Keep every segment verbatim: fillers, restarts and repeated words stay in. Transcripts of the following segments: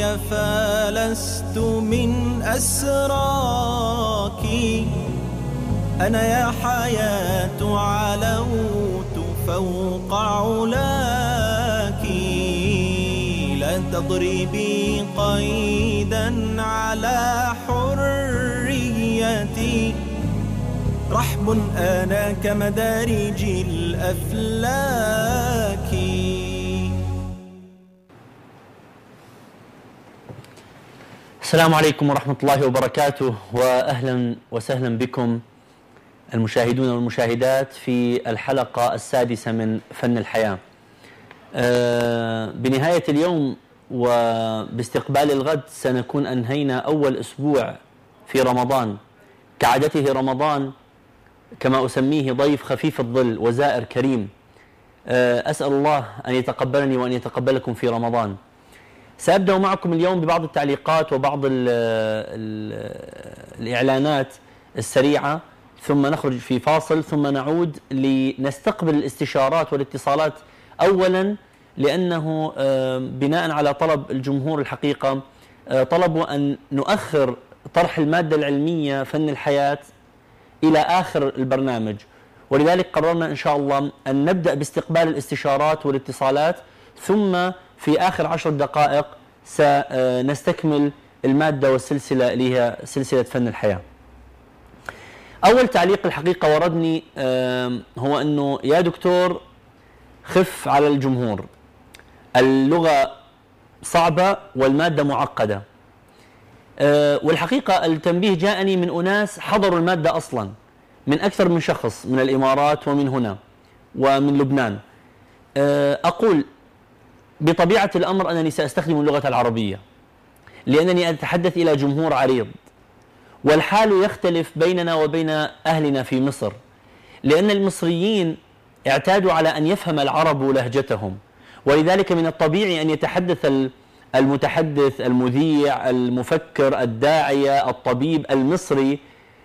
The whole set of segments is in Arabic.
عربي فلست من أسراك، أنا يا حياة علوت فوق علاك، لا تضربي قيدا على حريتي، رحب أنا كمدارج الأفلاك. السلام عليكم ورحمة الله وبركاته، وأهلا وسهلا بكم المشاهدون والمشاهدات في الحلقة السادسة من فن الحياة. بنهاية اليوم وباستقبال الغد سنكون أنهينا أول أسبوع في رمضان. كعادته رمضان كما أسميه ضيف خفيف الظل وزائر كريم. أسأل الله أن يتقبلني وأن يتقبلكم في رمضان. سأبدأ معكم اليوم ببعض التعليقات وبعض ال ال الإعلانات السريعة، ثم نخرج في فاصل، ثم نعود لنستقبل الاستشارات والاتصالات. أولا لأنه بناء على طلب الجمهور الحقيقة طلبوا أن نؤخر طرح المادة العلمية فن الحياة إلى آخر البرنامج، ولذلك قررنا إن شاء الله أن نبدأ باستقبال الاستشارات والاتصالات، ثم في آخر عشر دقائق سنستكمل المادة والسلسلة اللي هي سلسلة فن الحياة. أول تعليق الحقيقة وردني هو أنه يا دكتور خف على الجمهور، اللغة صعبة والمادة معقدة. والحقيقة التنبيه جاءني من أناس حضروا المادة أصلا، من أكثر من شخص من الإمارات ومن هنا ومن لبنان. أقول بطبيعة الأمر أنني سأستخدم اللغة العربية لأنني أتحدث إلى جمهور عريض، والحال يختلف بيننا وبين أهلنا في مصر، لأن المصريين اعتادوا على أن يفهم العرب لهجتهم، ولذلك من الطبيعي أن يتحدث المتحدث المذيع المفكر الداعية الطبيب المصري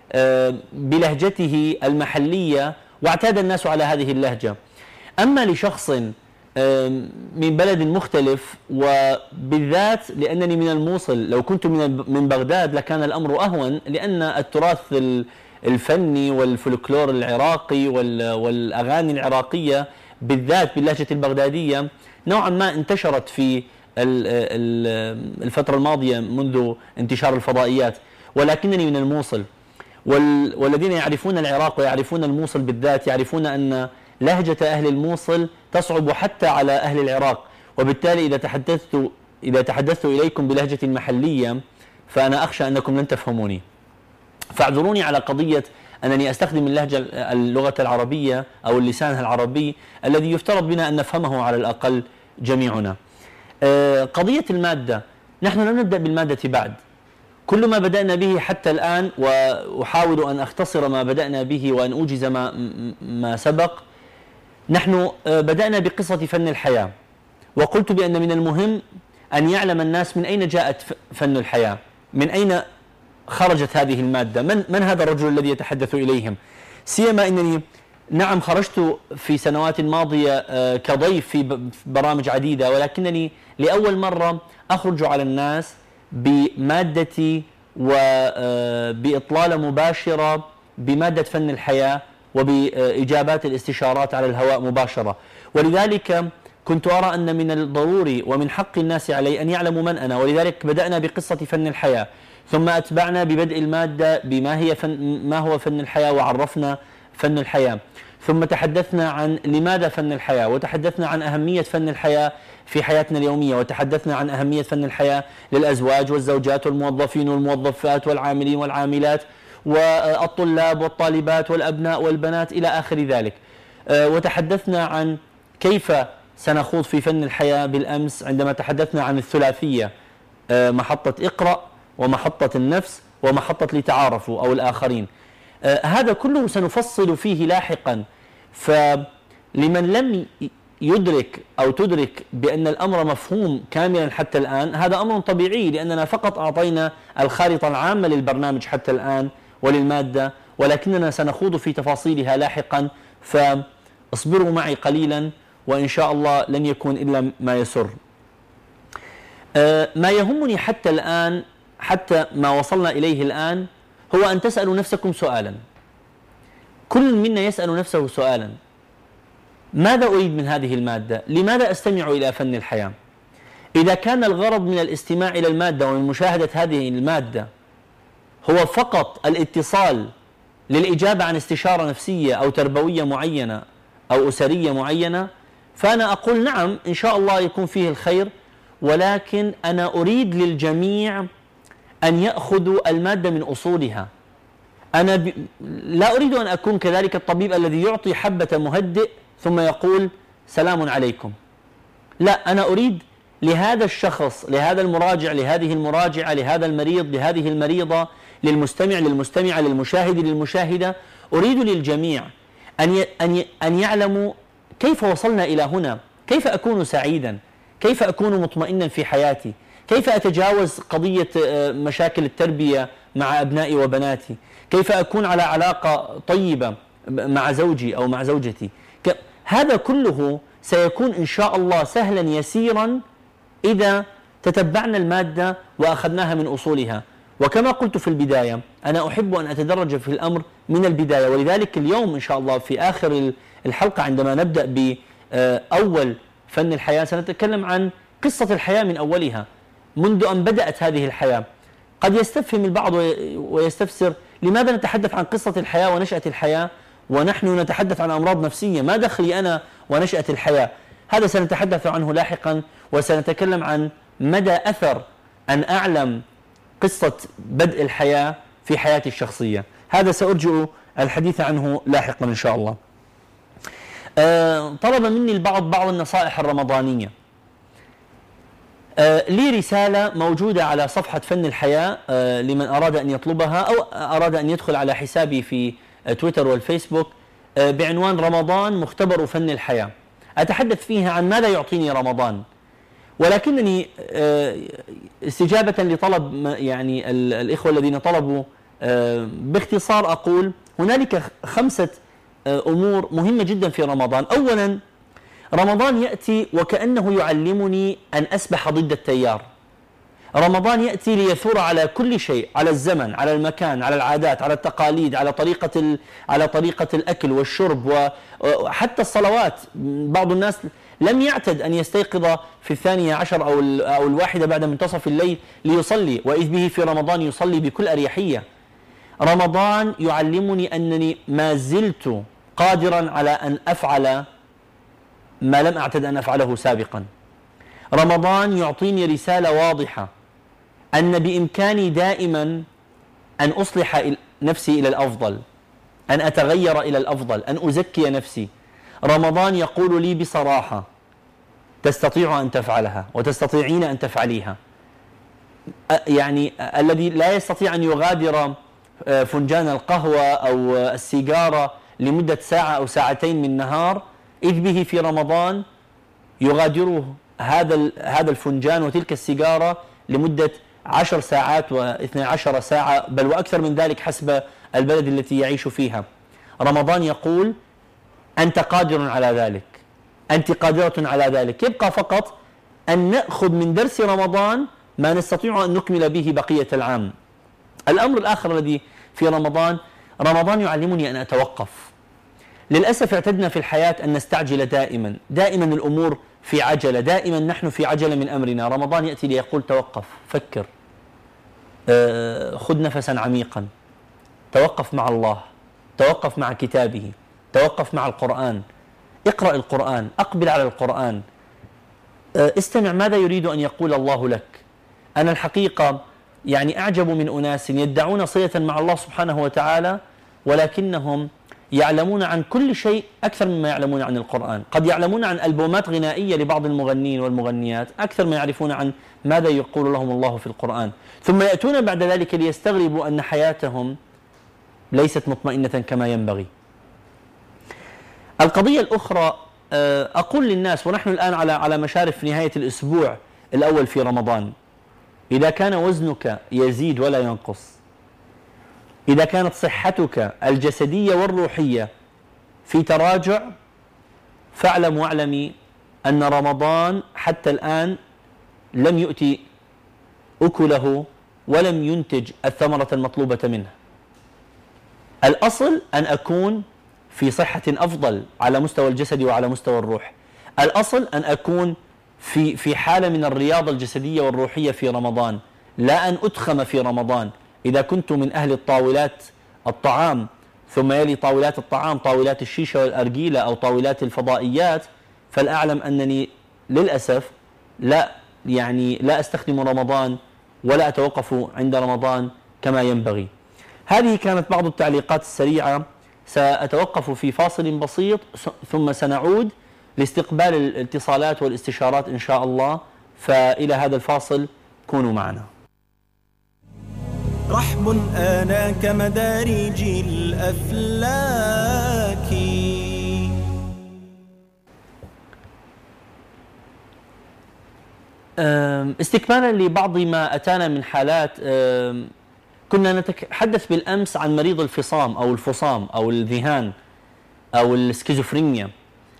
بلهجته المحلية، واعتاد الناس على هذه اللهجة. أما لشخص من بلد مختلف، وبالذات لأنني من الموصل، لو كنت من من بغداد لكان الأمر أهون، لأن التراث الفني والفولكلور العراقي والأغاني العراقية بالذات باللهجة البغدادية نوعا ما انتشرت في الفترة الماضية منذ انتشار الفضائيات، ولكنني من الموصل، والذين يعرفون العراق ويعرفون الموصل بالذات يعرفون أن لهجة أهل الموصل تصعب حتى على أهل العراق، وبالتالي إذا تحدثت إذا تحدثت إليكم بلهجة محلية فأنا أخشى أنكم لن تفهموني، فاعذروني على قضية أنني أستخدم اللهجة اللغة العربية أو اللسان العربي الذي يفترض بنا أن نفهمه على الأقل جميعنا. قضية المادة، نحن لم نبدأ بالمادة بعد، كل ما بدأنا به حتى الآن، وأحاول أن أختصر ما بدأنا به وأن أوجز ما, ما سبق. نحن بدأنا بقصة فن الحياة، وقلت بأن من المهم أن يعلم الناس من أين جاءت فن الحياة، من أين خرجت هذه المادة، من, من هذا الرجل الذي يتحدث إليهم، سيما أنني نعم خرجت في سنوات ماضية كضيف في برامج عديدة، ولكنني لأول مرة أخرج على الناس بمادتي وبإطلالة مباشرة بمادة فن الحياة وبإجابات الاستشارات على الهواء مباشرة. ولذلك كنت أرى أن من الضروري ومن حق الناس علي أن يعلموا من أنا، ولذلك بدأنا بقصة فن الحياة، ثم أتبعنا ببدء المادة بما هي فن ما هو فن الحياة، وعرفنا فن الحياة، ثم تحدثنا عن لماذا فن الحياة، وتحدثنا عن أهمية فن الحياة في حياتنا اليومية، وتحدثنا عن أهمية فن الحياة للأزواج والزوجات والموظفين والموظفات والعاملين والعاملات والطلاب والطالبات والأبناء والبنات إلى آخر ذلك. وتحدثنا عن كيف سنخوض في فن الحياة بالأمس عندما تحدثنا عن الثلاثية، محطة اقرأ ومحطة النفس ومحطة لتعارفوا أو الآخرين. هذا كله سنفصل فيه لاحقا، فلمن لم يدرك أو تدرك بأن الأمر مفهوم كاملا حتى الآن، هذا أمر طبيعي، لأننا فقط أعطينا الخارطة العامة للبرنامج حتى الآن وللمادة، ولكننا سنخوض في تفاصيلها لاحقا، فاصبروا معي قليلا وإن شاء الله لن يكون إلا ما يسر. ما يهمني حتى الآن، حتى ما وصلنا إليه الآن، هو أن تسألوا نفسكم سؤالا. كل منا يسأل نفسه سؤالا: ماذا أريد من هذه المادة؟ لماذا أستمع إلى فن الحياة؟ إذا كان الغرض من الاستماع إلى المادة ومن مشاهدة هذه المادة هو فقط الاتصال للإجابة عن استشارة نفسية أو تربوية معينة أو أسرية معينة، فأنا أقول نعم إن شاء الله يكون فيه الخير، ولكن أنا أريد للجميع أن يأخذوا المادة من أصولها. أنا ب... لا أريد أن أكون كذلك الطبيب الذي يعطي حبة مهدئ ثم يقول سلام عليكم. لا، أنا أريد لهذا الشخص، لهذا المراجع، لهذه المراجعة، لهذا المريض، لهذه المريضة، للمستمع، للمستمعة، للمشاهد، للمشاهدة، أريد للجميع أن ي... أن ي... أن يعلموا كيف وصلنا إلى هنا، كيف أكون سعيدا، كيف أكون مطمئنا في حياتي، كيف أتجاوز قضية مشاكل التربية مع أبنائي وبناتي، كيف أكون على علاقة طيبة مع زوجي أو مع زوجتي. هذا كله سيكون إن شاء الله سهلا يسيرا إذا تتبعنا المادة وأخذناها من أصولها. وكما قلت في البداية، أنا أحب أن أتدرج في الأمر من البداية، ولذلك اليوم إن شاء الله في آخر الحلقة عندما نبدأ بأول فن الحياة سنتكلم عن قصة الحياة من أولها، منذ أن بدأت هذه الحياة. قد يستفهم البعض ويستفسر: لماذا نتحدث عن قصة الحياة ونشأة الحياة ونحن نتحدث عن أمراض نفسية؟ ما دخلي أنا ونشأة الحياة؟ هذا سنتحدث عنه لاحقا، وسنتكلم عن مدى أثر أن أعلم قصة بدء الحياة في حياتي الشخصية. هذا سأرجع الحديث عنه لاحقا إن شاء الله. أه طلب مني البعض بعض النصائح الرمضانية. أه لي رسالة موجودة على صفحة فن الحياة أه لمن أراد أن يطلبها أو أراد أن يدخل على حسابي في تويتر والفيسبوك أه بعنوان رمضان مختبر فن الحياة. أتحدث فيها عن ماذا يعطيني رمضان، ولكنني أه استجابة لطلب يعني الإخوة الذين طلبوا أه باختصار أقول هنالك خمسة أمور مهمة جدا في رمضان. أولا، رمضان يأتي وكأنه يعلمني أن أسبح ضد التيار. رمضان يأتي ليثور على كل شيء، على الزمن، على المكان، على العادات، على التقاليد، على طريقة ال... على طريقة الأكل والشرب وحتى الصلوات. بعض الناس لم يعتد أن يستيقظ في الثانية عشر أو ال... أو الواحدة بعد منتصف الليل ليصلي، وإذ به في رمضان يصلي بكل أريحية. رمضان يعلمني أنني ما زلت قادرا على أن أفعل ما لم أعتد أن أفعله سابقا. رمضان يعطيني رسالة واضحة أن بإمكاني دائما أن أصلح نفسي إلى الأفضل، أن أتغير إلى الأفضل، أن أزكي نفسي. رمضان يقول لي بصراحة: تستطيع أن تفعلها وتستطيعين أن تفعليها. يعني الذي لا يستطيع أن يغادر فنجان القهوة أو السيجارة لمدة ساعة أو ساعتين من نهار، إذ به في رمضان يغادره هذا هذا الفنجان وتلك السيجارة لمدة عشر ساعات واثنى عشر ساعة، بل وأكثر من ذلك حسب البلد التي يعيش فيها. رمضان يقول: أنت قادر على ذلك، أنت قادرة على ذلك. يبقى فقط أن نأخذ من درس رمضان ما نستطيع أن نكمل به بقية العام. الأمر الآخر الذي في رمضان، رمضان يعلمني أن أتوقف. للأسف اعتدنا في الحياة أن نستعجل دائما، دائما الأمور في عجلة، دائما نحن في عجلة من أمرنا. رمضان يأتي ليقول: توقف، فكر، آه، خذ نفسا عميقا، توقف مع الله، توقف مع كتابه، توقف مع القرآن، اقرأ القرآن، أقبل على القرآن، آه، استمع ماذا يريد أن يقول الله لك. أنا الحقيقة يعني أعجب من أناس يدعون صلة مع الله سبحانه وتعالى ولكنهم يعلمون عن كل شيء أكثر مما يعلمون عن القرآن. قد يعلمون عن ألبومات غنائية لبعض المغنين والمغنيات أكثر ما يعرفون عن ماذا يقول لهم الله في القرآن، ثم يأتون بعد ذلك ليستغربوا أن حياتهم ليست مطمئنة كما ينبغي. القضية الأخرى، أقول للناس ونحن الآن على على مشارف نهاية الأسبوع الأول في رمضان: إذا كان وزنك يزيد ولا ينقص، إذا كانت صحتك الجسدية والروحية في تراجع، فاعلم واعلمي أن رمضان حتى الآن لم يؤتي أكله ولم ينتج الثمرة المطلوبة منه. الأصل أن أكون في صحة أفضل على مستوى الجسد وعلى مستوى الروح. الأصل أن أكون في في حالة من الرياضة الجسدية والروحية في رمضان، لا أن أتخم في رمضان. إذا كنت من أهل الطاولات الطعام ثم يلي طاولات الطعام طاولات الشيشة والأرجيلة أو طاولات الفضائيات، فالأعلم أنني للأسف لا يعني لا أستخدم رمضان ولا أتوقف عند رمضان كما ينبغي. هذه كانت بعض التعليقات السريعة. سأتوقف في فاصل بسيط ثم سنعود لاستقبال الاتصالات والاستشارات إن شاء الله، فإلى هذا الفاصل كونوا معنا. رحم آنا كمدارج الأفلاك. استكمالا لبعض ما أتانا من حالات، كنا نتحدث بالأمس عن مريض الفصام أو الفصام أو الذهان أو السكيزوفرينيا،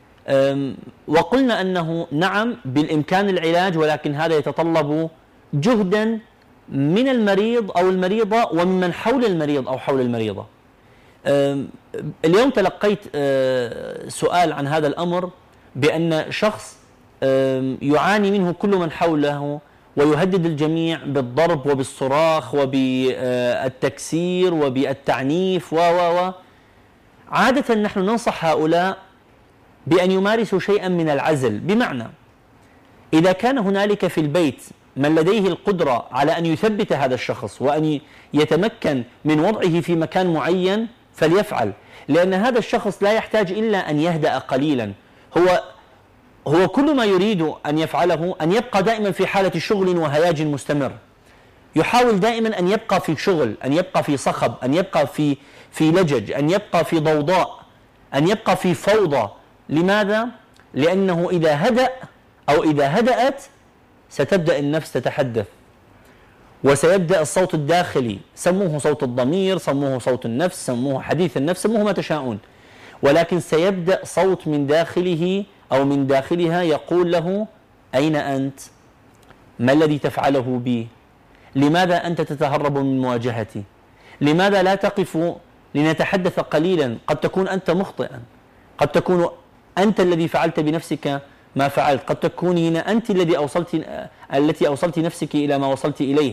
وقلنا أنه نعم بالإمكان العلاج، ولكن هذا يتطلب جهدا من المريض أو المريضة ومن حول المريض أو حول المريضة. اليوم تلقيت سؤال عن هذا الأمر بأن شخص يعاني منه كل من حوله ويهدد الجميع بالضرب وبالصراخ وبالتكسير وبالتعنيف و و عادة نحن ننصح هؤلاء بأن يمارسوا شيئا من العزل، بمعنى إذا كان هنالك في البيت من لديه القدرة على أن يثبت هذا الشخص وأن يتمكن من وضعه في مكان معين فليفعل، لأن هذا الشخص لا يحتاج إلا أن يهدأ قليلا. هو هو كل ما يريد أن يفعله أن يبقى دائما في حالة شغل وهياج مستمر، يحاول دائما أن يبقى في شغل، أن يبقى في صخب، أن يبقى في في لجج، أن يبقى في ضوضاء، أن يبقى في فوضى. لماذا؟ لأنه إذا هدأ أو إذا هدأت ستبدأ النفس تتحدث، وسيبدأ الصوت الداخلي، سموه صوت الضمير، سموه صوت النفس، سموه حديث النفس، سموه ما تشاءون، ولكن سيبدأ صوت من داخله أو من داخلها يقول له: أين أنت؟ ما الذي تفعله بي؟ لماذا أنت تتهرب من مواجهتي؟ لماذا لا تقف لنتحدث قليلا؟ قد تكون أنت مخطئا، قد تكون أنت الذي فعلت بنفسك ما فعلت، قد تكونين أنت الذي أوصلت التي أوصلت نفسك إلى ما وصلت إليه.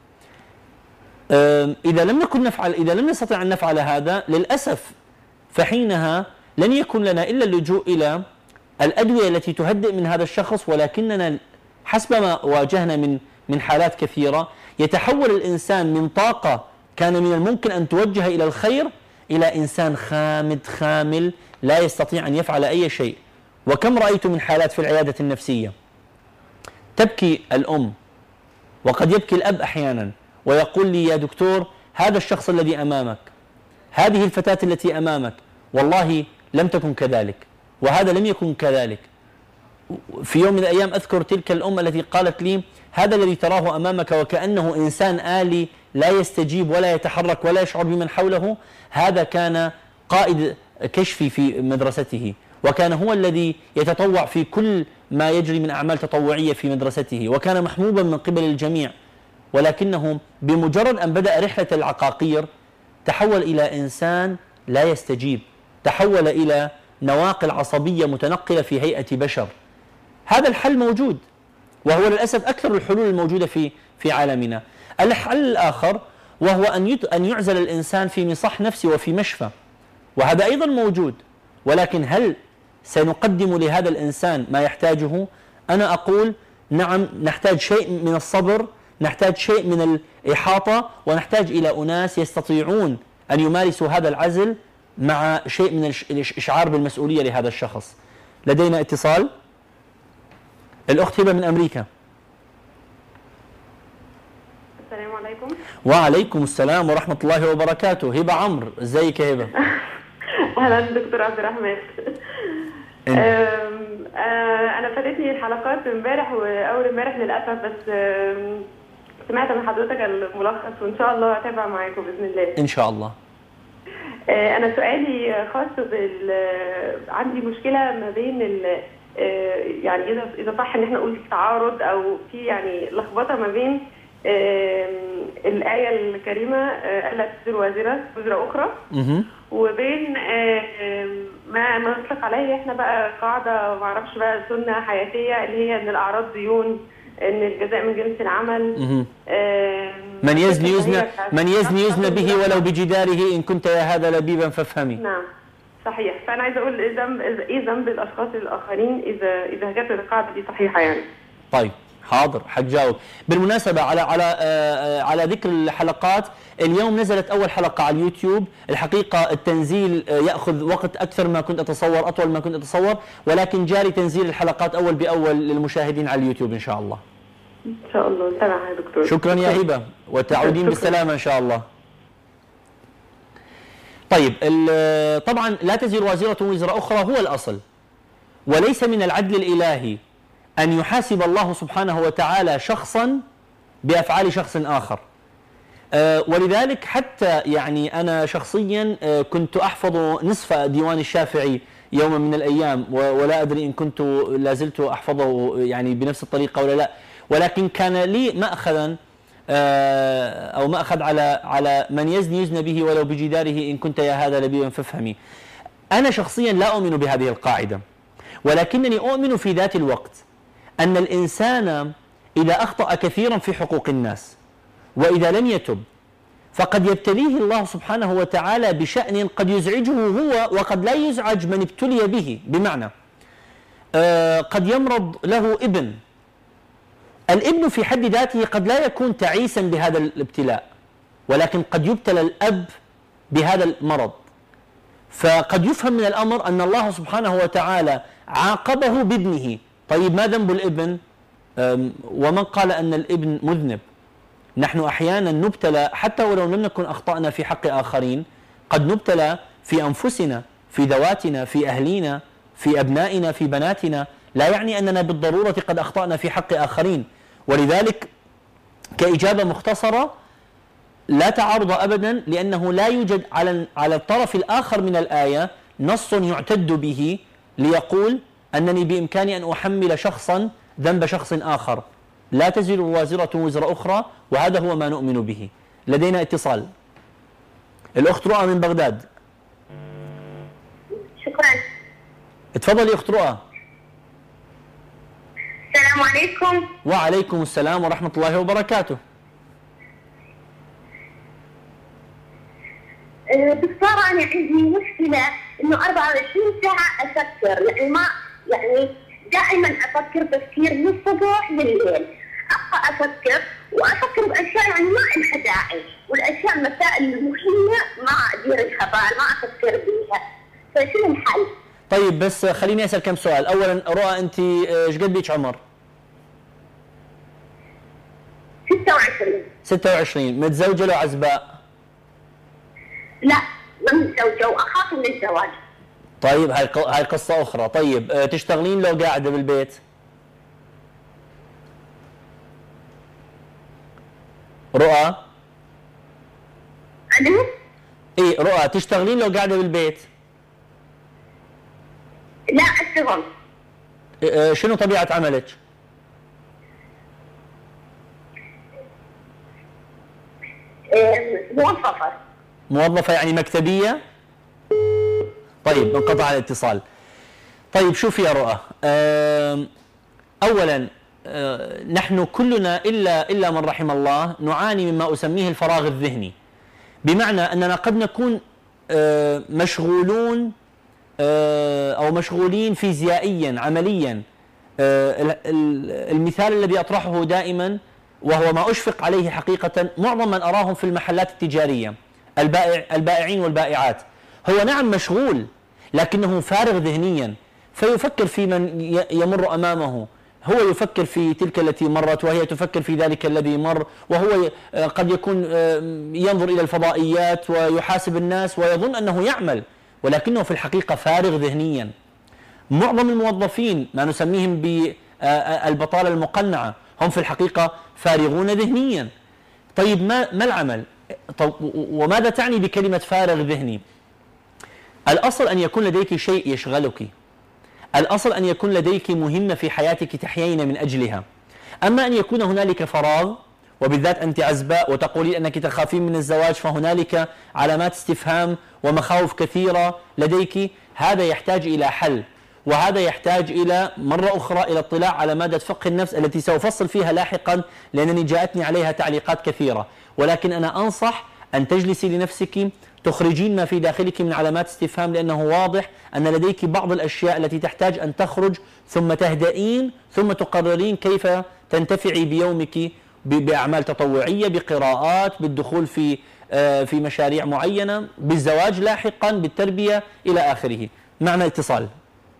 إذا لم نكن نفعل إذا لم نستطع أن نفعل هذا للأسف، فحينها لن يكون لنا إلا اللجوء إلى الأدوية التي تهدئ من هذا الشخص. ولكننا حسب ما واجهنا من من حالات كثيرة، يتحول الإنسان من طاقة كان من الممكن أن توجه إلى الخير إلى إنسان خامد خامل لا يستطيع أن يفعل أي شيء. وكم رأيت من حالات في العيادة النفسية تبكي الأم وقد يبكي الأب أحيانا ويقول لي: يا دكتور، هذا الشخص الذي أمامك، هذه الفتاة التي أمامك، والله لم تكن كذلك، وهذا لم يكن كذلك. في يوم من الأيام أذكر تلك الأم التي قالت لي: هذا الذي تراه أمامك وكأنه إنسان آلي لا يستجيب ولا يتحرك ولا يشعر بمن حوله، هذا كان قائد كشفي في مدرسته، وكان هو الذي يتطوع في كل ما يجري من أعمال تطوعية في مدرسته، وكان محبوبا من قبل الجميع. ولكنه بمجرد أن بدأ رحلة العقاقير تحول إلى إنسان لا يستجيب، تحول إلى نواقل عصبية متنقلة في هيئة بشر. هذا الحل موجود، وهو للأسف أكثر الحلول الموجودة في في عالمنا. الحل الآخر وهو أن أن يعزل الإنسان في مصح نفسي وفي مشفى، وهذا أيضا موجود. ولكن هل سنقدم لهذا الإنسان ما يحتاجه؟ أنا أقول نعم، نحتاج شيء من الصبر، نحتاج شيء من الإحاطة، ونحتاج إلى أناس يستطيعون أن يمارسوا هذا العزل مع شيء من الإشعار بالمسؤولية لهذا الشخص. لدينا اتصال. الأخت هبة من أمريكا. السلام عليكم. وعليكم السلام ورحمة الله وبركاته. هبة عمرو، ازيك يا هبة؟ أهلا دكتور عبد الرحمن. أنا فاتتني الحلقات امبارح وأول امبارح للأسف، بس سمعت من حضرتك الملخص وإن شاء الله هتابع معاكم بإذن الله. إن شاء الله. أنا سؤالي خاص بال عندي مشكلة ما بين يعني اذا اذا صح ان احنا نقول في تعارض او في يعني لخبطه ما بين الايه الكريمه الا تزر وازره وزر اخرى وبين ما ما نطلق عليه احنا بقى قاعده ما اعرفش بقى سنه حياتيه اللي هي ان الاعراض ديون، ان الجزاء من جنس العمل. من يزني يزنى من يزني يزنى به ولو بجداره ان كنت يا هذا لبيبا فافهمي. نعم صحيح. فانا عايزه اقول ايه ذنب ايه ذنب الاشخاص الاخرين اذا اذا كانت القاعده دي صحيحه يعني. طيب حاضر حتجاوب. بالمناسبه على على آه على ذكر الحلقات، اليوم نزلت اول حلقه على اليوتيوب. الحقيقه التنزيل آه ياخذ وقت اكثر ما كنت اتصور، اطول ما كنت اتصور، ولكن جاري تنزيل الحلقات اول باول للمشاهدين على اليوتيوب ان شاء الله. ان شاء الله نتابعها يا دكتور. شكرا يا هبه وتعودين بالسلامه ان شاء الله. طيب طبعا لا تزر وازرة وزر أخرى هو الأصل، وليس من العدل الإلهي أن يحاسب الله سبحانه وتعالى شخصا بأفعال شخص آخر. أه ولذلك حتى يعني أنا شخصيا أه كنت أحفظ نصف ديوان الشافعي يوما من الأيام، ولا أدري إن كنت لازلت أحفظه يعني بنفس الطريقة ولا لا، ولكن كان لي مأخذا أو مأخذ على على من يزني يزنى به ولو بجداره إن كنت يا هذا لبيبا فافهمي. أنا شخصيا لا أؤمن بهذه القاعدة، ولكنني أؤمن في ذات الوقت أن الإنسان إذا أخطأ كثيرا في حقوق الناس وإذا لم يتب فقد يبتليه الله سبحانه وتعالى بشأن قد يزعجه هو وقد لا يزعج من ابتلي به. بمعنى قد يمرض له ابن، الابن في حد ذاته قد لا يكون تعيسا بهذا الابتلاء، ولكن قد يبتلى الأب بهذا المرض، فقد يفهم من الأمر أن الله سبحانه وتعالى عاقبه بابنه. طيب ما ذنب الابن؟ ومن قال أن الابن مذنب؟ نحن أحيانا نبتلى حتى ولو لم نكن أخطأنا في حق آخرين، قد نبتلى في أنفسنا، في ذواتنا، في أهلينا، في أبنائنا، في بناتنا، لا يعني أننا بالضرورة قد أخطأنا في حق آخرين. ولذلك كإجابة مختصرة لا تعارض أبدا، لأنه لا يوجد على على الطرف الآخر من الآية نص يعتد به ليقول أنني بإمكاني أن أحمل شخصا ذنب شخص آخر. لا تزر وازرة وزر أخرى، وهذا هو ما نؤمن به. لدينا اتصال. الأخت رؤى من بغداد. شكرا. اتفضلي أخت رؤى. السلام عليكم. وعليكم السلام ورحمة الله وبركاته. دكتورة أنا عندي مشكلة إنه أربعة وعشرين ساعة أفكر، يعني ما يعني دائما أفكر تفكير من الصبح لليل، أبقى أفكر وأفكر بأشياء يعني ما لها داعي، والأشياء المسائل المهمة ما أدير الخبال، ما أفكر بيها، فشنو الحل؟ طيب بس خليني أسأل كم سؤال. أولا رؤى أنت إيش قد بيك عمر؟ ستة وعشرين. ستة وعشرين. متزوجة لو عزباء؟ لا ما متزوجة وأخاف من الزواج. طيب هاي هاي قصة أخرى. طيب تشتغلين لو قاعدة بالبيت؟ رؤى؟ ألو؟ إيه رؤى تشتغلين لو قاعدة بالبيت؟ لا أشتغل. إيه شنو طبيعة عملك؟ إيه موظفة. موظفة يعني مكتبية؟ طيب انقطع الاتصال. طيب شوفي يا رؤى، أولا نحن كلنا إلا إلا من رحم الله نعاني مما أسميه الفراغ الذهني، بمعنى أننا قد نكون مشغولون أو مشغولين فيزيائيا عمليا. المثال الذي أطرحه دائما وهو ما أشفق عليه حقيقة، معظم من أراهم في المحلات التجارية البائع البائعين والبائعات هو نعم مشغول لكنه فارغ ذهنيا، فيفكر في من يمر أمامه، هو يفكر في تلك التي مرت وهي تفكر في ذلك الذي مر، وهو قد يكون ينظر إلى الفضائيات ويحاسب الناس ويظن أنه يعمل، ولكنه في الحقيقة فارغ ذهنيا. معظم الموظفين ما نسميهم بالبطالة المقنعة هم في الحقيقة فارغون ذهنيا. طيب ما ما العمل؟ طب وماذا تعني بكلمة فارغ ذهني؟ الأصل أن يكون لديك شيء يشغلك، الأصل أن يكون لديك مهمة في حياتك تحيين من أجلها. أما أن يكون هنالك فراغ، وبالذات أنت عزباء وتقولين أنك تخافين من الزواج، فهنالك علامات استفهام ومخاوف كثيرة لديك، هذا يحتاج إلى حل، وهذا يحتاج إلى مرة أخرى إلى اطلاع على مادة فقه النفس التي سأفصل فيها لاحقا، لأنني جاءتني عليها تعليقات كثيرة. ولكن أنا أنصح أن تجلسي لنفسك، تخرجين ما في داخلك من علامات استفهام، لأنه واضح أن لديك بعض الأشياء التي تحتاج أن تخرج، ثم تهدئين، ثم تقررين كيف تنتفعي بيومك بأعمال تطوعية، بقراءات، بالدخول في في مشاريع معينة، بالزواج لاحقا، بالتربية إلى آخره. معنا اتصال.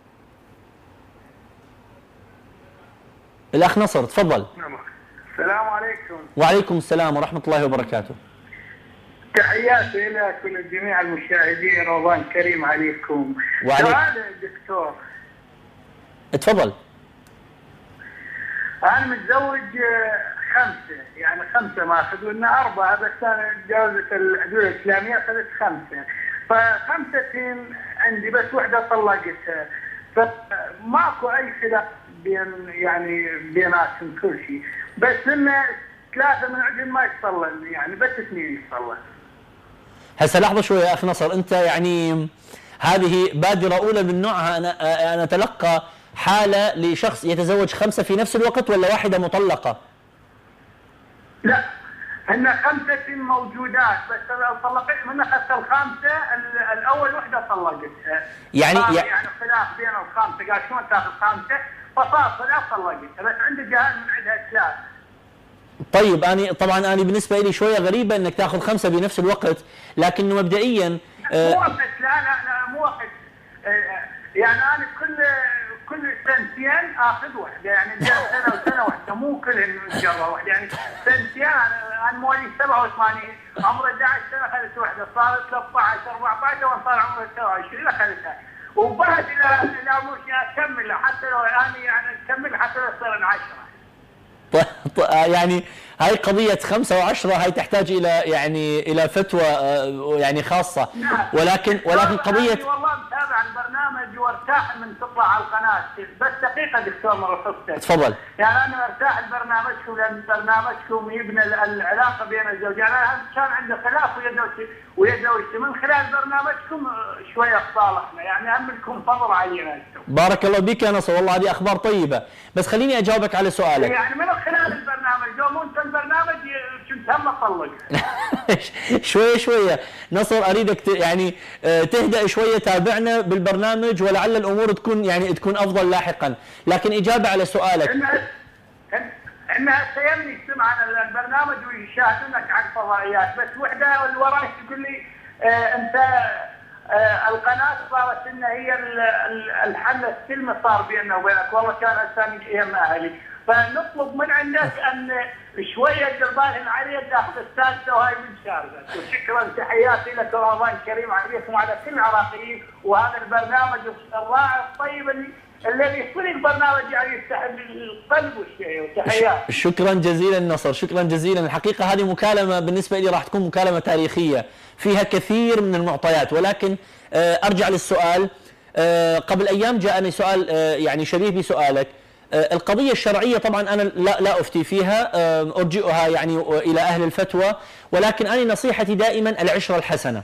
الأخ نصر تفضل. السلام عليكم. وعليكم السلام ورحمة الله وبركاته. تحياتي لك ولجميع المشاهدين، رمضان كريم عليكم. وعليكم. سؤال دكتور. تفضل. أنا متزوج خمسة، يعني خمسة ما أخذوا لنا أربعة، بس أنا تجاوزت الأدوية الإسلامية أخذت خمسة، فخمسة عندي بس وحدة طلقتها، فماكو أي خلاف بين يعني بيناتهم كل شيء، بس إن ثلاثة من عندهم ما يتصلن، يعني بس اثنين يتصلن. هسه لحظة شوي يا أخ نصر، أنت يعني هذه بادرة أولى من نوعها. أنا أنا أتلقى حالة لشخص يتزوج خمسة في نفس الوقت ولا واحدة مطلقة؟ لا، هن خمسة موجودات، بس لو طلقت من أخذت الخامسة، الأول وحدة طلقتها. يعني يعني خلاف بين الخامسة، قال شلون تاخذ خامسة؟ فصار ثلاث طلقتها، بس عند جهال من عندها ثلاث. طيب أنا طبعا أنا بالنسبة لي شوية غريبة إنك تاخذ خمسة بنفس الوقت، لكنه مبدئيا آه مو وقت. لا لا لا مو وقت. آه يعني أنا كل كل سنتين آخذ وحدة، يعني سنة وسنة وحدة، مو كلهن مرة واحدة، يعني سنتين. أنا أنا مواليد سبعة وثمانين، عمري أحد عشر سنة أخذت وحدة، صارت ثلاثة عشر أربعة عشر وأنا صار عمري سبعة وعشرين أخذتها، وبعد إلى إلى مش أكمل حتى لو أنا يعني أكمل حتى لو صار عشرة. يعني هاي قضية خمسة وعشرة هاي تحتاج إلى يعني إلى فتوى يعني خاصة، ولكن ولكن قضية والله متابع البرنامج وارتاح من تطلع على القناة، بس دقيقة دكتور مرة خصتك. تفضل. يعني أنا ارتاح لبرنامجكم، لأن برنامجكم يبني العلاقة بين الزوجين. أنا كان عندي خلاف ويا زوجتي ويا زوجتي، من خلال برنامجكم شوية صالحنا، يعني هم لكم فضل علينا. بارك الله بك يا نصر، والله هذه أخبار طيبة، بس خليني أجاوبك على سؤالك. يعني من خلال البرنامج، لو مو أنت البرنامج كنت هم أطلق. شوية شوية نصر، أريدك يعني تهدأ شوية، تابعنا بالبرنامج ولعل الأمور تكون يعني تكون أفضل لاحقا. لكن إجابة على سؤالك، إنها إنها سيمني يسمع عن البرنامج ويشاهدونك على الفضائيات، بس وحدة اللي وراي تقول لي آه أنت آه القناة صارت إن هي الحل السلمي صار بيننا وبينك، والله كان أسامي أيام أهلي، فنطلب من عندك أن شوية جربان علي داخل السادسة وهاي من شاربة. وشكرا، تحياتي لك، رمضان كريم عليكم وعلى كل العراقيين، وهذا البرنامج الرائع الطيب اللي الذي يكون البرنامج يعني يفتح القلب والشيء. وتحيات. شكرا جزيلا نصر، شكرا جزيلا. الحقيقة هذه مكالمة بالنسبة لي راح تكون مكالمة تاريخية فيها كثير من المعطيات، ولكن أرجع للسؤال. قبل أيام جاءني سؤال يعني شبيه بسؤالك. القضية الشرعية طبعا أنا لا لا أفتي فيها، أرجئها يعني إلى أهل الفتوى، ولكن أنا نصيحتي دائما العشرة الحسنة.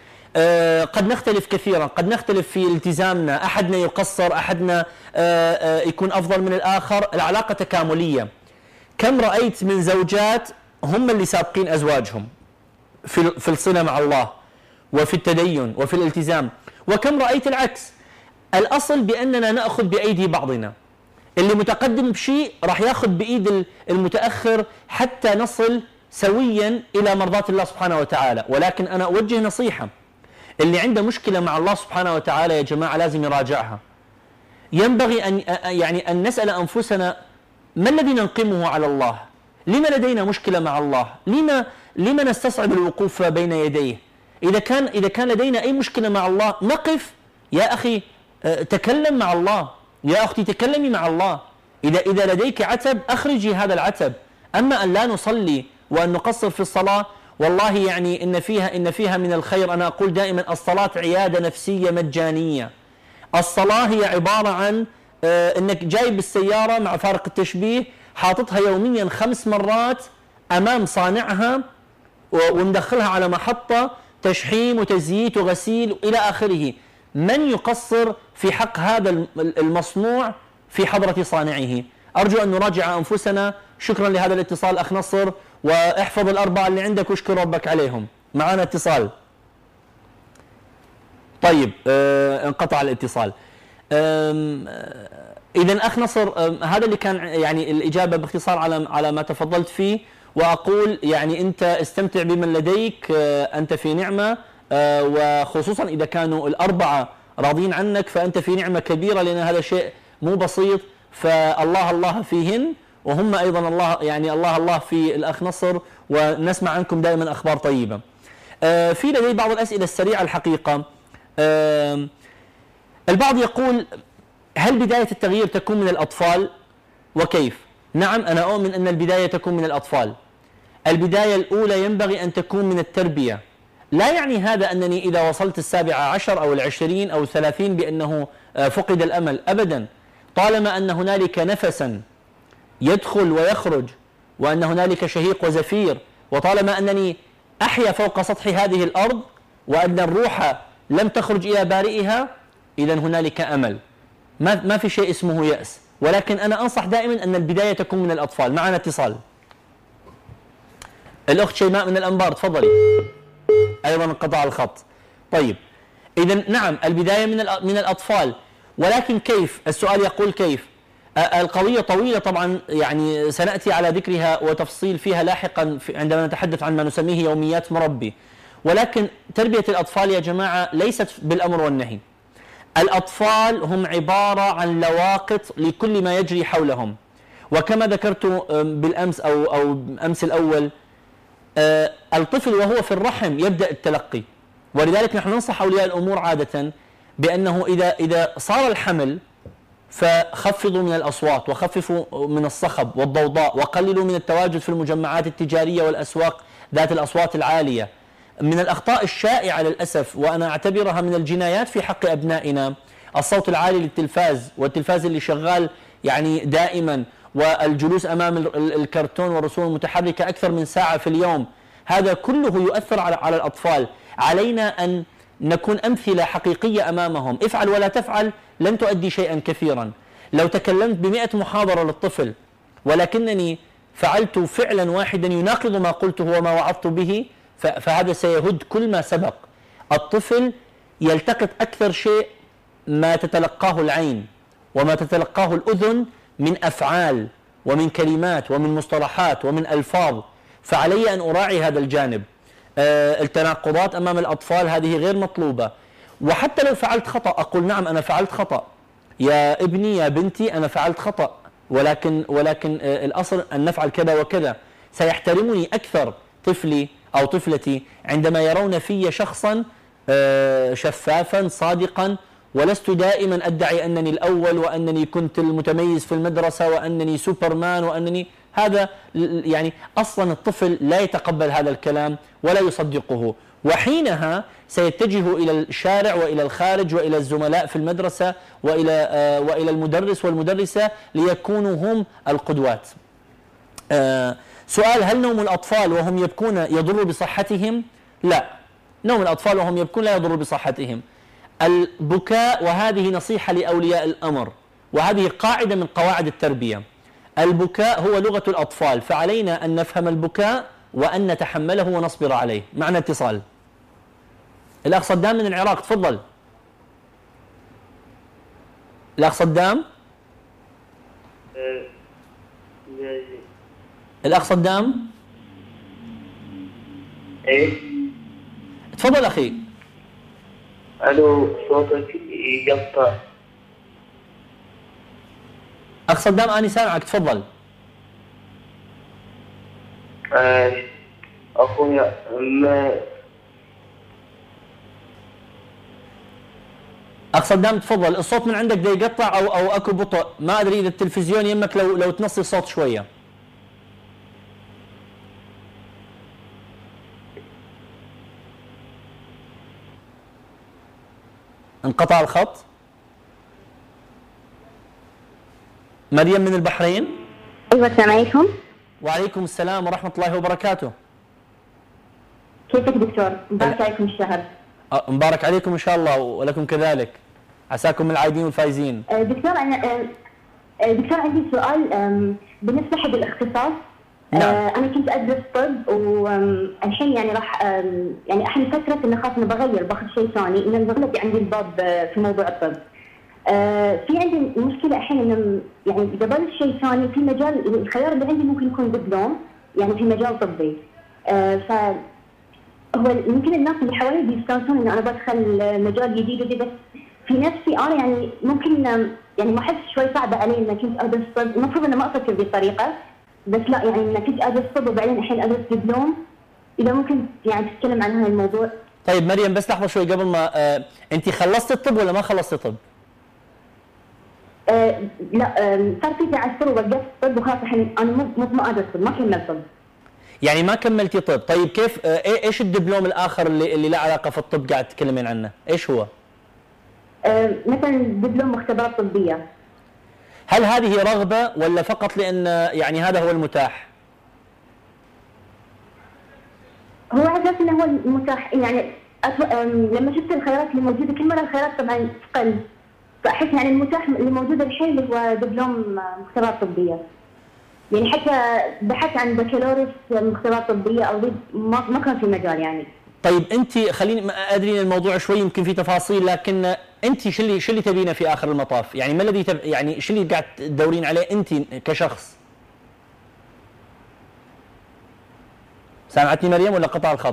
قد نختلف كثيرا، قد نختلف في التزامنا، أحدنا يقصر، أحدنا يكون أفضل من الآخر، العلاقة تكاملية. كم رأيت من زوجات هم اللي سابقين أزواجهم في في الصلة مع الله وفي التدين وفي الالتزام، وكم رأيت العكس. الأصل بأننا نأخذ بأيدي بعضنا، اللي متقدم بشيء راح ياخذ بإيد المتأخر حتى نصل سويا إلى مرضاة الله سبحانه وتعالى. ولكن أنا أوجه نصيحة، اللي عنده مشكلة مع الله سبحانه وتعالى يا جماعة لازم يراجعها. ينبغي أن يعني أن نسأل أنفسنا ما الذي ننقمه على الله؟ لما لدينا مشكلة مع الله؟ لما لما نستصعب الوقوف بين يديه؟ إذا كان إذا كان لدينا أي مشكلة مع الله نقف. يا أخي تكلم مع الله، يا أختي تكلمي مع الله. إذا إذا لديك عتب أخرجي هذا العتب. أما أن لا نصلي وأن نقصر في الصلاة، والله يعني إن فيها إن فيها من الخير. أنا أقول دائما الصلاة عيادة نفسية مجانية. الصلاة هي عبارة عن آه انك جايب السيارة مع فارق التشبيه حاططها يوميا خمس مرات امام صانعها ومدخلها على محطة تشحيم وتزييت وغسيل إلى آخره. من يقصر في حق هذا المصنوع في حضرة صانعه؟ أرجو أن نراجع أنفسنا. شكرا لهذا الاتصال أخ نصر، واحفظ الأربعة اللي عندك واشكر ربك عليهم. معنا اتصال. طيب آه انقطع الاتصال. إذن أخ نصر، هذا اللي كان يعني الإجابة باختصار على على ما تفضلت فيه. وأقول يعني أنت استمتع بمن لديك، أنت في نعمة، وخصوصا إذا كانوا الأربعة راضين عنك فأنت في نعمة كبيرة، لأن هذا شيء مو بسيط. فالله الله فيهن، وهم أيضا الله يعني الله الله في الأخ نصر، ونسمع عنكم دائما أخبار طيبة. في لدي بعض الأسئلة السريعة الحقيقة. البعض يقول: هل بداية التغيير تكون من الأطفال؟ وكيف؟ نعم، أنا أؤمن أن البداية تكون من الأطفال. البداية الأولى ينبغي أن تكون من التربية. لا يعني هذا أنني إذا وصلت السابعة عشر أو العشرين أو الثلاثين بأنه فقد الأمل، أبدا. طالما أن هنالك نفسا يدخل ويخرج، وأن هنالك شهيق وزفير، وطالما أنني أحيا فوق سطح هذه الأرض، وأن الروح لم تخرج إلى بارئها، إذن هنالك أمل. ما ما في شيء اسمه يأس. ولكن أنا أنصح دائما أن البداية تكون من الأطفال. معنا اتصال. الأخت شيماء من الأنبار، تفضلي. أيضا انقطع الخط. طيب إذن نعم، البداية من من الأطفال. ولكن كيف؟ السؤال يقول كيف؟ القضية طويلة طبعا، يعني سنأتي على ذكرها وتفصيل فيها لاحقا عندما نتحدث عن ما نسميه يوميات مربي. ولكن تربية الأطفال يا جماعة ليست بالأمر والنهي. الأطفال هم عبارة عن لواقط لكل ما يجري حولهم. وكما ذكرت بالأمس أو أو أمس الأول، الطفل وهو في الرحم يبدأ التلقي. ولذلك نحن ننصح أولياء الأمور عادة بأنه إذا إذا صار الحمل فخفضوا من الأصوات، وخففوا من الصخب والضوضاء، وقللوا من التواجد في المجمعات التجارية والأسواق ذات الأصوات العالية. من الأخطاء الشائعة للأسف، وأنا أعتبرها من الجنايات في حق أبنائنا، الصوت العالي للتلفاز، والتلفاز اللي شغال يعني دائما، والجلوس أمام الكرتون والرسوم المتحركة أكثر من ساعة في اليوم. هذا كله يؤثر على على الأطفال. علينا أن نكون أمثلة حقيقية أمامهم. افعل ولا تفعل لن تؤدي شيئا كثيرا. لو تكلمت بمئة محاضرة للطفل ولكنني فعلت فعلا واحدا يناقض ما قلته وما وعظت به، فهذا سيهد كل ما سبق. الطفل يلتقط أكثر شيء ما تتلقاه العين وما تتلقاه الأذن من أفعال ومن كلمات ومن مصطلحات ومن ألفاظ. فعلي أن أراعي هذا الجانب. آه التناقضات أمام الأطفال هذه غير مطلوبة. وحتى لو فعلت خطأ أقول: نعم أنا فعلت خطأ يا ابني يا بنتي، أنا فعلت خطأ، ولكن ولكن آه الأصل أن نفعل كذا وكذا. سيحترمني أكثر طفلي أو طفلتي عندما يرون في شخصا آه شفافا صادقا، ولست دائما أدعي أنني الأول وأنني كنت المتميز في المدرسة وأنني سوبرمان وأنني هذا. يعني أصلا الطفل لا يتقبل هذا الكلام ولا يصدقه، وحينها سيتجه إلى الشارع وإلى الخارج وإلى الزملاء في المدرسة وإلى آه وإلى المدرس والمدرسة ليكونوا هم القدوات. آه سؤال: هل نوم الأطفال وهم يبكون يضر بصحتهم؟ لا، نوم الأطفال وهم يبكون لا يضر بصحتهم. البكاء، وهذه نصيحة لأولياء الأمر، وهذه قاعدة من قواعد التربية، البكاء هو لغة الأطفال، فعلينا أن نفهم البكاء وأن نتحمله ونصبر عليه. معنا اتصال. الأخ صدام من العراق، تفضل. الأخ صدام. الأخ صدام. ايه تفضل أخي. الو، صوتك يقطع. أخ صدام أنا سامعك، تفضل. آه أخويا ما أخ صدام تفضل. الصوت من عندك ده يقطع أو أو أكو بطء، ما أدري إذا التلفزيون يمك لو لو تنصي الصوت شوية. انقطع الخط. مريم من البحرين. ايوه السلام عليكم. وعليكم السلام ورحمة الله وبركاته. كيفك دكتور؟ مبارك عليكم الشهر. مبارك عليكم إن شاء الله ولكم كذلك، عساكم من العايدين والفايزين. دكتور أنا دكتور عندي سؤال بالنسبة حق الاختصاص. نعم. أنا كنت أدرس طب والحين يعني راح يعني الحين فترة إنه خلاص إنه بغير باخذ شيء ثاني، إنه انغلق عندي الباب في موضوع الطب. في عندي مشكلة الحين إنه يعني إذا بلش شيء ثاني في مجال، الخيار اللي عندي ممكن يكون دبلوم يعني في مجال طبي. ف هو يمكن الناس اللي حوالي بيستانسون إنه أنا بدخل مجال جديد ودي، بس في نفسي أنا يعني ممكن يعني ما أحس شوي صعبة علي إن كنت أدرس طب، المفروض إنه ما أفكر بهالطريقة، بس لا يعني إن كنت أدرس طب وبعدين الحين أدرس دبلوم. إذا ممكن يعني تتكلم عن هذا الموضوع. طيب مريم بس لحظة شوي قبل ما آه، أنت خلصت الطب ولا ما خلصت الطب؟ آه لا آه صار في تعثر ووقفت طب وخلاص الحين أنا مو ما أدرس طب، ما كملت طب. يعني ما كملتي طب. طيب كيف آه، ايش الدبلوم الاخر اللي اللي له علاقه في الطب قاعد تتكلمين عنه؟ ايش هو؟ آه مثلا دبلوم مختبرات طبيه. هل هذه رغبه ولا فقط لان يعني هذا هو المتاح؟ هو على اساس انه هو المتاح يعني أتو... لما شفت الخيارات اللي موجوده كل مره الخيارات طبعا تقل، فاحس يعني المتاح اللي موجود الحين اللي هو دبلوم مختبرات طبيه. يعني حتى بحثت عن بكالوريوس مختبرات طبيه او ما ما كان في مجال يعني. طيب انت خليني ادري الموضوع شوي يمكن في تفاصيل، لكن انت شو اللي شو اللي تبينه في اخر المطاف؟ يعني ما الذي تب... يعني شو اللي قاعد تدورين عليه انت كشخص؟ سامعتني مريم ولا قطع الخط؟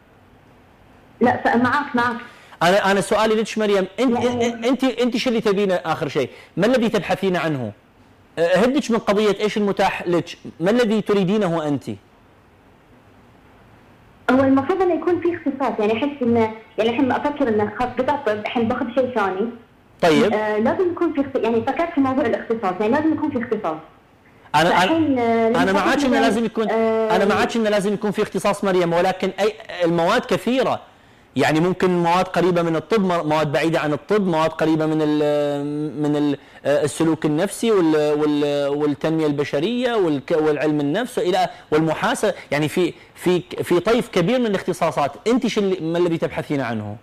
لا معك معك. انا انا سؤالي لك مريم، انت انت انت شو اللي تبينه اخر شيء؟ ما الذي تبحثين عنه؟ هدك من قضيه ايش المتاح لك؟ ما الذي تريدينه انت؟ هو المفروض انه يكون في اختصاص، يعني احس انه يعني الحين افكر انه خلاص قطع طب الحين باخذ شيء ثاني. طيب آه لازم يكون في اختصاص، يعني فكرت في موضوع الاختصاص، يعني لازم يكون في اختصاص. انا انا انا معاك انه لازم يكون آه انا معاك انه لازم يكون في اختصاص مريم، ولكن اي المواد كثيره، يعني ممكن مواد قريبه من الطب، مواد بعيده عن الطب، مواد قريبه من ال من ال السلوك النفسي والتنميه البشريه والعلم النفس الى والمحاسبه، يعني في في في طيف كبير من الاختصاصات. انت شو ما الذي تبحثين عنه؟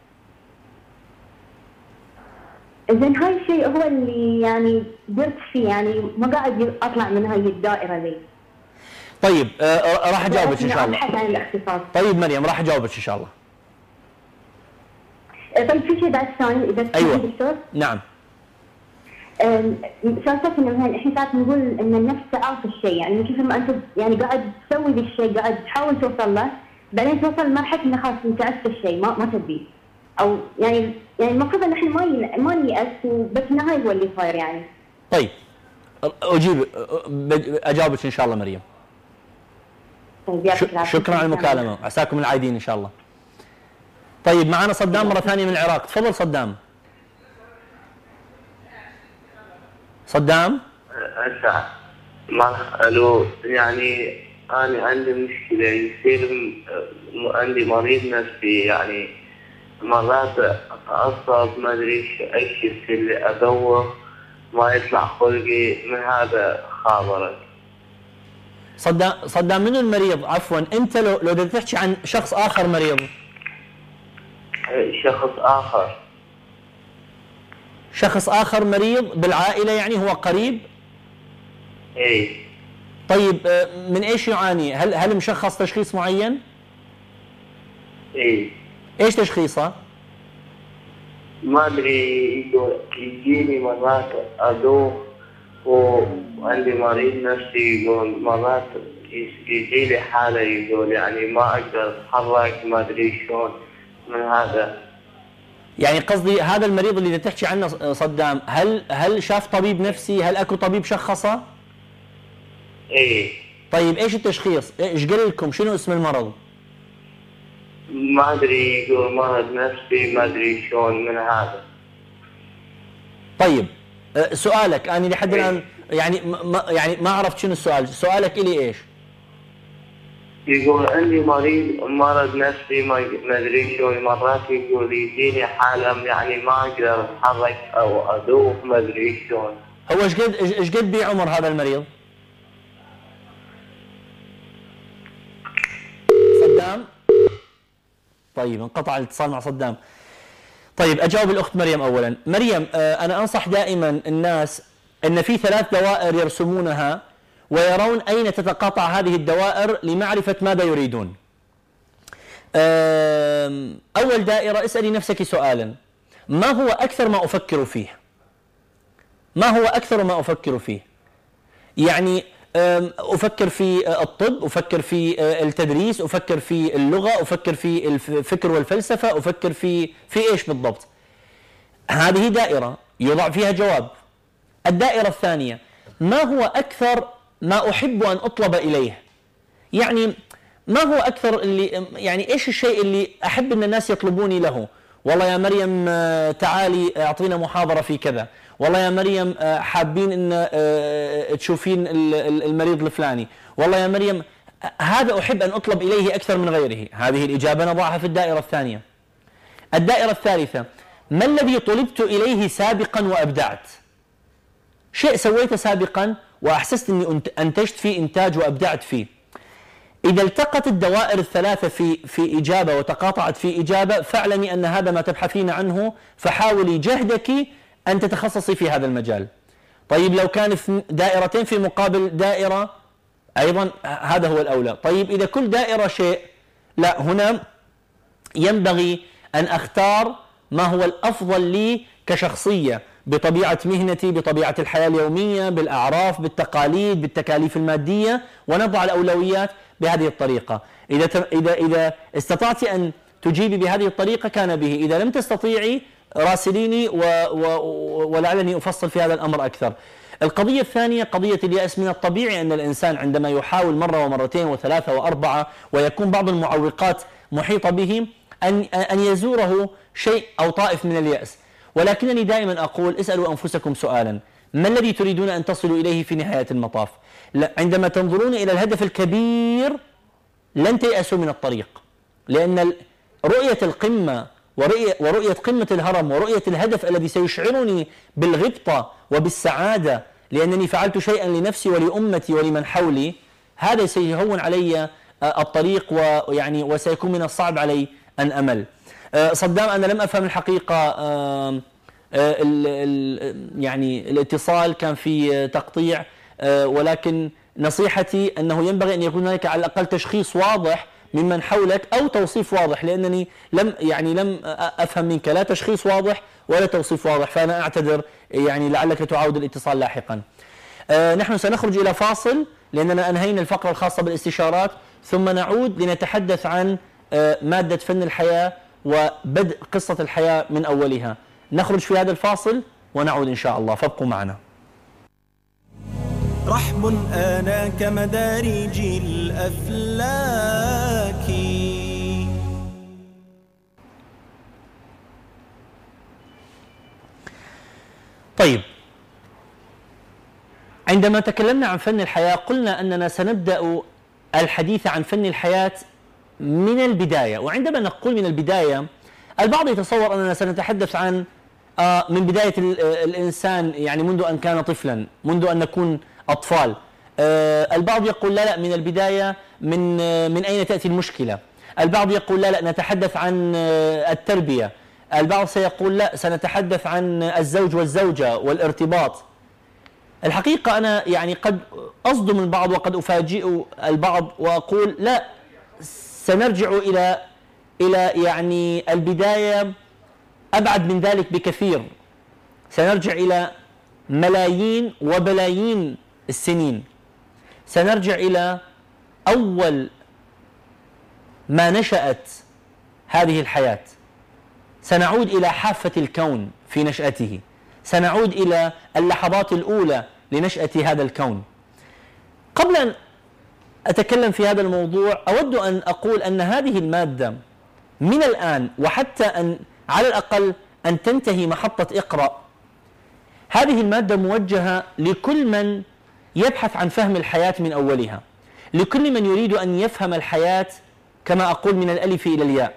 إذن هاي الشيء هو اللي يعني درت فيه، يعني ما قاعد أطلع من هاي الدائرة ذي. طيب آه راح أجاوبك إن شاء الله. أبحث عن الاختصاص. طيب مريم راح أجاوبك إن شاء الله. طيب في شيء بعد ثاني إذا أيوة. دكتور؟ نعم. سالفة إنه الحين ساعات نقول إن النفس تعرف الشيء، يعني كيف ما أنت يعني قاعد تسوي ذا الشيء قاعد تحاول توصل له، بعدين توصل لمرحلة إنه خلاص أنت عرفت الشيء ما ما تبيه. او يعني يعني المفروض ان احنا ما ما نيأس، بس انه هاي هو اللي صاير يعني. طيب اجيب اجاوبك ان شاء الله مريم. طيب شكرا على المكالمه، عساكم العايدين ان شاء الله. طيب معنا صدام مره ثانيه من العراق، تفضل صدام. صدام هسه ما الو يعني انا عندي مشكله، يصير عندي مريض نفسي، يعني مرات اتعصب ما ادري ايش يصير لي، ادور ما يطلع خلقي، من هذا خابرك. صدام صدام منو المريض؟ عفوا انت لو لو بدك تحكي عن شخص اخر مريض. شخص اخر شخص اخر مريض بالعائله، يعني هو قريب؟ اي. طيب من ايش يعاني؟ هل هل مشخص تشخيص معين؟ اي. ايش تشخيصه؟ ما ادري، يجيني مرات ادوخ وعندي مريض نفسي يقول مرات يجي لي حاله يقول يعني ما اقدر اتحرك ما ادري شلون، من هذا. يعني قصدي هذا المريض اللي تحكي عنه صدام، هل هل شاف طبيب نفسي؟ هل اكو طبيب شخصه؟ ايه. طيب ايش التشخيص؟ ايش قال لكم؟ شنو اسم المرض؟ ما ادري، يقول مرض نفسي ما ادري شلون، من هذا. طيب سؤالك انا لحد الان يعني ما يعني ما عرفت شنو السؤال، سؤالك الي ايش؟ يقول عندي مريض مرض نفسي ما ادري شلون، مرات يقول يجيني حاله يعني ما اقدر اتحرك او ادوخ ما ادري شلون. هو ايش قد ايش قد بعمر هذا المريض؟ صدام؟ طيب انقطع الاتصال مع صدام. طيب اجاوب الاخت مريم اولا. مريم آه انا انصح دائما الناس ان في ثلاث دوائر يرسمونها ويرون اين تتقاطع هذه الدوائر لمعرفه ماذا يريدون. آه اول دائره، اسالي نفسك سؤالا: ما هو اكثر ما افكر فيه؟ ما هو اكثر ما افكر فيه؟ يعني أفكر في الطب، أفكر في التدريس، أفكر في اللغة، أفكر في الفكر والفلسفة، أفكر في في إيش بالضبط؟ هذه دائرة يوضع فيها جواب. الدائرة الثانية: ما هو أكثر ما أحب أن أطلب إليه؟ يعني ما هو أكثر اللي يعني إيش الشيء اللي أحب أن الناس يطلبوني له؟ والله يا مريم تعالي أعطينا محاضرة في كذا، والله يا مريم حابين ان تشوفين المريض الفلاني، والله يا مريم هذا احب ان اطلب اليه اكثر من غيره. هذه الاجابه نضعها في الدائره الثانيه. الدائره الثالثه: ما الذي طلبت اليه سابقا وابدعت؟ شيء سويته سابقا واحسست اني انتجت فيه انتاج وابدعت فيه. اذا التقت الدوائر الثلاثه في في اجابه وتقاطعت في اجابه، فاعلمي ان هذا ما تبحثين عنه، فحاولي جهدك أن تتخصصي في هذا المجال. طيب لو كان في دائرتين في مقابل دائرة أيضا هذا هو الأولى. طيب إذا كل دائرة شيء، لا، هنا ينبغي أن أختار ما هو الأفضل لي كشخصية بطبيعة مهنتي، بطبيعة الحياة اليومية، بالأعراف، بالتقاليد، بالتكاليف المادية، ونضع الأولويات بهذه الطريقة. إذا إذا إذا استطعت أن تجيبي بهذه الطريقة كان به، إذا لم تستطيعي راسليني و... و... ولعلني أفصل في هذا الأمر أكثر. القضية الثانية قضية اليأس. من الطبيعي أن الإنسان عندما يحاول مرة ومرتين وثلاثة وأربعة ويكون بعض المعوقات محيطة به أن أن يزوره شيء أو طائف من اليأس، ولكنني دائما أقول: اسألوا أنفسكم سؤالا: ما الذي تريدون أن تصلوا إليه في نهاية المطاف؟ عندما تنظرون إلى الهدف الكبير لن تيأسوا من الطريق، لأن رؤية القمة ورؤية, ورؤية قمة الهرم ورؤية الهدف الذي سيشعرني بالغبطة وبالسعادة لأنني فعلت شيئا لنفسي ولأمتي ولمن حولي، هذا سيهون علي الطريق ويعني وسيكون من الصعب علي أن أمل. صدام، أنا لم أفهم الحقيقة، يعني الاتصال كان في تقطيع، ولكن نصيحتي أنه ينبغي أن يكون هناك على الأقل تشخيص واضح ممن حولك أو توصيف واضح، لأنني لم يعني لم أفهم منك لا تشخيص واضح ولا توصيف واضح، فأنا أعتذر، يعني لعلك تعاود الاتصال لاحقا. آه نحن سنخرج إلى فاصل لأننا أنهينا الفقرة الخاصة بالاستشارات، ثم نعود لنتحدث عن آه مادة فن الحياة وبدء قصة الحياة من أولها. نخرج في هذا الفاصل ونعود إن شاء الله، فابقوا معنا. رحب أنا كمدارج الأفلاك. طيب، عندما تكلمنا عن فن الحياة قلنا أننا سنبدأ الحديث عن فن الحياة من البداية، وعندما نقول من البداية البعض يتصور أننا سنتحدث عن من بداية الإنسان، يعني منذ أن كان طفلا، منذ أن نكون أطفال. البعض يقول لا لا من البداية، من من أين تأتي المشكلة. البعض يقول لا لا نتحدث عن التربية. البعض سيقول لا سنتحدث عن الزوج والزوجة والارتباط. الحقيقة أنا يعني قد أصدم البعض وقد أفاجئ البعض وأقول لا، سنرجع إلى إلى يعني البداية أبعد من ذلك بكثير، سنرجع إلى ملايين وبلايين السنين، سنرجع إلى أول ما نشأت هذه الحياة، سنعود إلى حافة الكون في نشأته، سنعود إلى اللحظات الأولى لنشأة هذا الكون. قبل أن أتكلم في هذا الموضوع أود أن أقول أن هذه المادة من الآن وحتى أن على الأقل أن تنتهي محطة اقرأ، هذه المادة موجهة لكل من يبحث عن فهم الحياة من أولها، لكل من يريد أن يفهم الحياة كما أقول من الألف إلى الياء،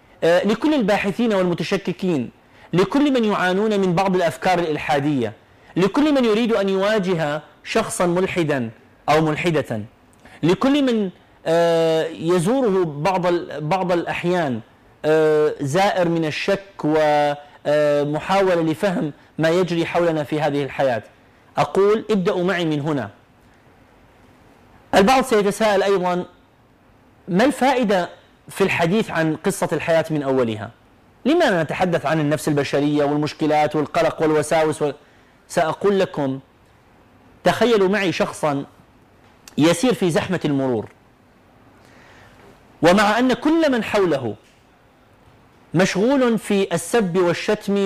لكل الباحثين والمتشككين، لكل من يعانون من بعض الأفكار الإلحادية، لكل من يريد أن يواجه شخصا ملحدا أو ملحدة، لكل من يزوره بعض بعض الأحيان زائر من الشك ومحاولة لفهم ما يجري حولنا في هذه الحياة، أقول ابدأوا معي من هنا. البعض سيتساءل أيضا: ما الفائدة في الحديث عن قصة الحياة من أولها؟ لماذا نتحدث عن النفس البشرية والمشكلات والقلق والوساوس و... سأقول لكم: تخيلوا معي شخصا يسير في زحمة المرور، ومع أن كل من حوله مشغول في السب والشتم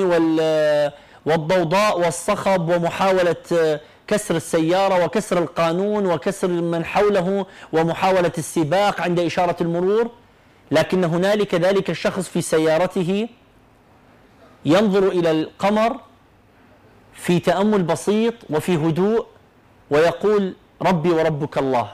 والضوضاء والصخب ومحاولة كسر السيارة وكسر القانون وكسر من حوله ومحاولة السباق عند إشارة المرور، لكن هنالك ذلك الشخص في سيارته ينظر إلى القمر في تأمل بسيط وفي هدوء ويقول: ربي وربك الله،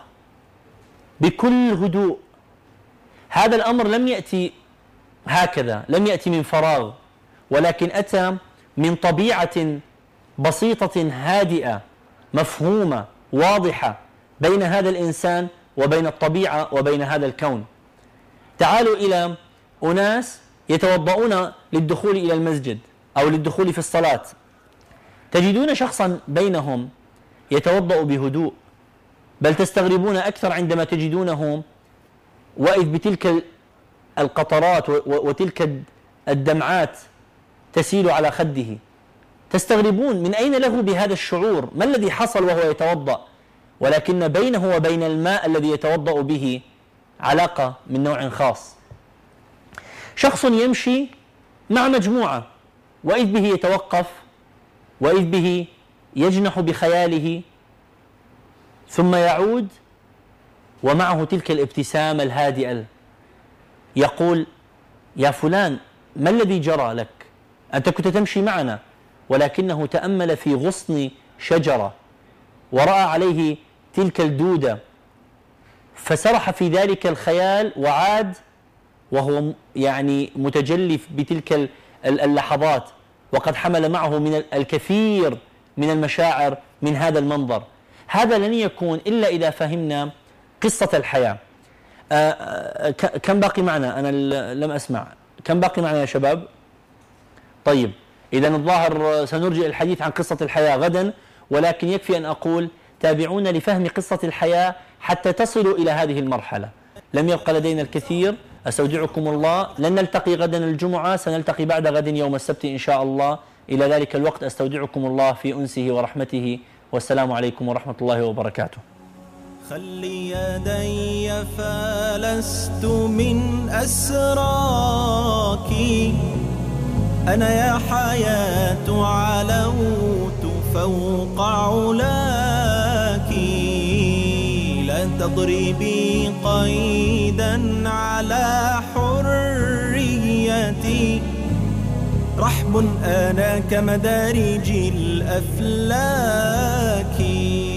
بكل هدوء. هذا الأمر لم يأتي هكذا، لم يأتي من فراغ، ولكن أتى من طبيعة بسيطة هادئة مفهومة واضحة بين هذا الإنسان وبين الطبيعة وبين هذا الكون. تعالوا إلى أناس يتوضؤون للدخول إلى المسجد أو للدخول في الصلاة، تجدون شخصا بينهم يتوضأ بهدوء، بل تستغربون أكثر عندما تجدونه وإذ بتلك القطرات وتلك الدمعات تسيل على خده. تستغربون من أين له بهذا الشعور، ما الذي حصل وهو يتوضأ، ولكن بينه وبين الماء الذي يتوضأ به علاقة من نوع خاص. شخص يمشي مع مجموعة وإذ به يتوقف وإذ به يجنح بخياله ثم يعود ومعه تلك الابتسامة الهادئة، يقول: يا فلان، ما الذي جرى لك؟ أنت كنت تمشي معنا. ولكنه تأمل في غصن شجرة ورأى عليه تلك الدودة، فسرح في ذلك الخيال وعاد وهو يعني متجلف بتلك اللحظات، وقد حمل معه من الكثير من المشاعر من هذا المنظر. هذا لن يكون إلا إذا فهمنا قصة الحياة. كم باقي معنا؟ أنا لم أسمع. كم باقي معنا يا شباب؟ طيب، إذا الظاهر سنرجع الحديث عن قصة الحياة غدا، ولكن يكفي أن أقول: تابعونا لفهم قصة الحياة حتى تصلوا إلى هذه المرحلة. لم يبقى لدينا الكثير. أستودعكم الله. لن نلتقي غدا الجمعة، سنلتقي بعد غد يوم السبت إن شاء الله. إلى ذلك الوقت أستودعكم الله في أنسه ورحمته، والسلام عليكم ورحمة الله وبركاته. خلي يدي فلست من أسراك، أنا يا حياة علوت فوق علاك، لا تضربي قيدا على حريتي، رحب أنا كمدارج الأفلاك.